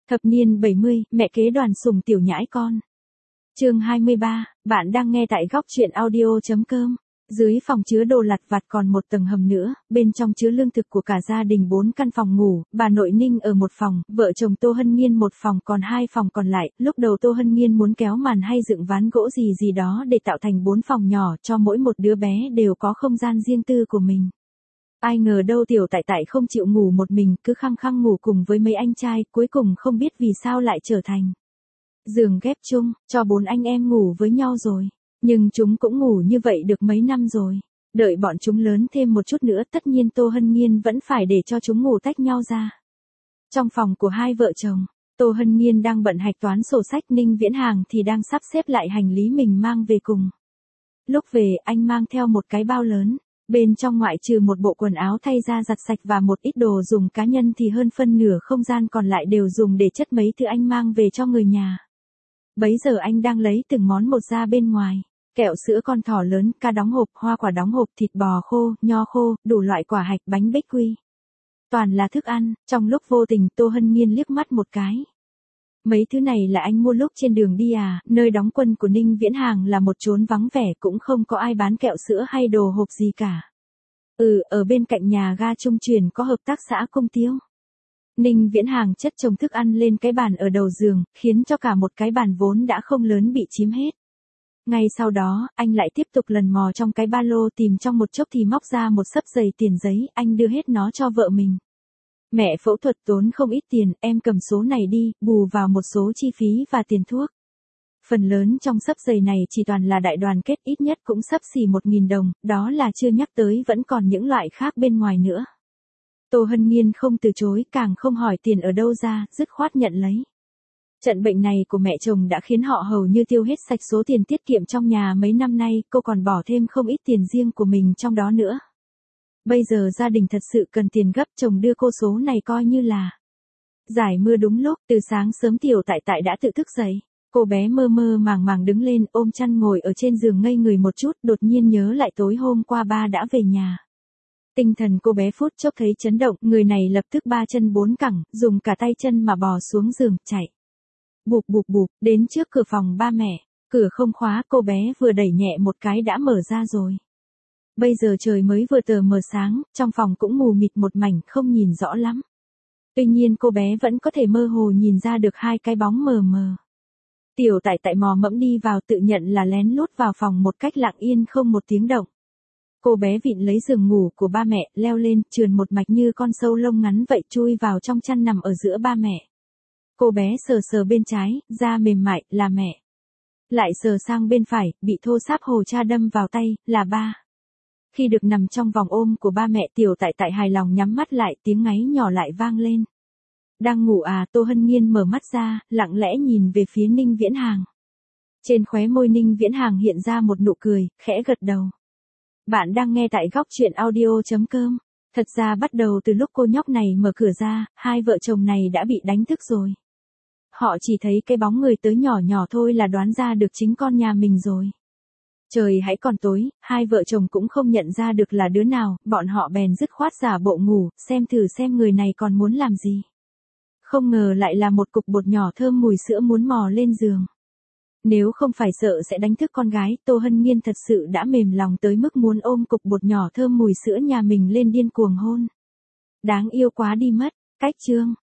Thập niên 70, mẹ kế Đoàn Sùng tiểu nhãi con. Chương 23, bạn đang nghe tại góc truyện audio.com. Dưới phòng chứa đồ lặt vặt còn một tầng hầm nữa, bên trong chứa lương thực của cả gia đình 4 căn phòng ngủ, bà nội Ninh ở một phòng, vợ chồng Tô Hân Nhiên một phòng, còn 2 phòng còn lại. Lúc đầu Tô Hân Nhiên muốn kéo màn hay dựng ván gỗ gì gì đó để tạo thành 4 phòng nhỏ, cho mỗi một đứa bé đều có không gian riêng tư của mình. Ai ngờ đâu tiểu tại tại không chịu ngủ một mình, cứ khăng khăng ngủ cùng với mấy anh trai, cuối cùng không biết vì sao lại trở thành giường ghép chung, cho 4 anh em ngủ với nhau rồi. Nhưng chúng cũng ngủ như vậy được mấy năm rồi. Đợi bọn chúng lớn thêm một chút nữa, tất nhiên Tô Hân Nhiên vẫn phải để cho chúng ngủ tách nhau ra. Trong phòng của hai vợ chồng, Tô Hân Nhiên đang bận hạch toán sổ sách, Ninh Viễn Hàng thì đang sắp xếp lại hành lý mình mang về cùng. Lúc về, anh mang theo một cái bao lớn. Bên trong ngoại trừ một bộ quần áo thay ra giặt sạch và một ít đồ dùng cá nhân thì hơn phân nửa không gian còn lại đều dùng để chất mấy thứ anh mang về cho người nhà. Bấy giờ anh đang lấy từng món một ra bên ngoài. Kẹo sữa con thỏ lớn, cá đóng hộp, hoa quả đóng hộp, thịt bò khô, nho khô, đủ loại quả hạch, bánh bích quy. Toàn là thức ăn. Trong lúc vô tình Tô Hân Nhiên liếc mắt một cái. Mấy thứ này là anh mua lúc trên đường đi à? Nơi đóng quân của Ninh Viễn Hàng là một chốn vắng vẻ, cũng không có ai bán kẹo sữa hay đồ hộp gì cả. Ở bên cạnh nhà ga trung truyền có hợp tác xã Cung Tiêu. Ninh Viễn Hàng chất chồng thức ăn lên cái bàn ở đầu giường, khiến cho cả một cái bàn vốn đã không lớn bị chiếm hết. Ngay sau đó, anh lại tiếp tục lần mò trong cái ba lô, tìm trong một chốc thì móc ra một xấp dày tiền giấy, anh đưa hết nó cho vợ mình. Mẹ phẫu thuật tốn không ít tiền, em cầm số này đi, bù vào một số chi phí và tiền thuốc. Phần lớn trong xấp giày này chỉ toàn là đại đoàn kết, ít nhất cũng xấp xỉ 1.000 đồng, đó là chưa nhắc tới vẫn còn những loại khác bên ngoài nữa. Tô Hân Nhiên không từ chối, càng không hỏi tiền ở đâu ra, dứt khoát nhận lấy. Trận bệnh này của mẹ chồng đã khiến họ hầu như tiêu hết sạch số tiền tiết kiệm trong nhà mấy năm nay, cô còn bỏ thêm không ít tiền riêng của mình trong đó nữa. Bây giờ gia đình thật sự cần tiền gấp, chồng đưa cô số này coi như là giải mưa đúng lúc. Từ sáng sớm tiểu tại tại đã tự thức dậy. Cô bé mơ mơ màng màng đứng lên, ôm chăn ngồi ở trên giường ngây người một chút, đột nhiên nhớ lại tối hôm qua ba đã về nhà. Tinh thần cô bé phút chốc thấy chấn động, người này lập tức 3 chân 4 cẳng, dùng cả tay chân mà bò xuống giường, chạy. Bụp bụp bụp, đến trước cửa phòng ba mẹ. Cửa không khóa, cô bé vừa đẩy nhẹ một cái đã mở ra rồi. Bây giờ trời mới vừa tờ mờ sáng, trong phòng cũng mù mịt một mảnh, không nhìn rõ lắm. Tuy nhiên cô bé vẫn có thể mơ hồ nhìn ra được 2 cái bóng mờ mờ. Tiểu tại tại mò mẫm đi vào, tự nhận là lén lút vào phòng một cách lặng yên không một tiếng động. Cô bé vịn lấy giường ngủ của ba mẹ, leo lên, trườn một mạch như con sâu lông ngắn vậy, chui vào trong chăn nằm ở giữa ba mẹ. Cô bé sờ sờ bên trái, da mềm mại, là mẹ. Lại sờ sang bên phải, bị thô sáp hồ cha đâm vào tay, là ba. Khi được nằm trong vòng ôm của ba mẹ, tiểu tại tại hài lòng nhắm mắt lại, tiếng ngáy nhỏ lại vang lên. Đang ngủ à? Tô Hân Nhiên mở mắt ra, lặng lẽ nhìn về phía Ninh Viễn Hàng. Trên khóe môi Ninh Viễn Hàng hiện ra một nụ cười, khẽ gật đầu. Bạn đang nghe tại góc truyện audio.com. Thật ra bắt đầu từ lúc cô nhóc này mở cửa ra, hai vợ chồng này đã bị đánh thức rồi. Họ chỉ thấy cái bóng người tới nhỏ nhỏ thôi là đoán ra được chính con nhà mình rồi. Trời hãy còn tối, hai vợ chồng cũng không nhận ra được là đứa nào, bọn họ bèn dứt khoát giả bộ ngủ, xem thử xem người này còn muốn làm gì. Không ngờ lại là một cục bột nhỏ thơm mùi sữa muốn mò lên giường. Nếu không phải sợ sẽ đánh thức con gái, Tô Hân Nhiên thật sự đã mềm lòng tới mức muốn ôm cục bột nhỏ thơm mùi sữa nhà mình lên điên cuồng hôn. Đáng yêu quá đi mất. Cách chương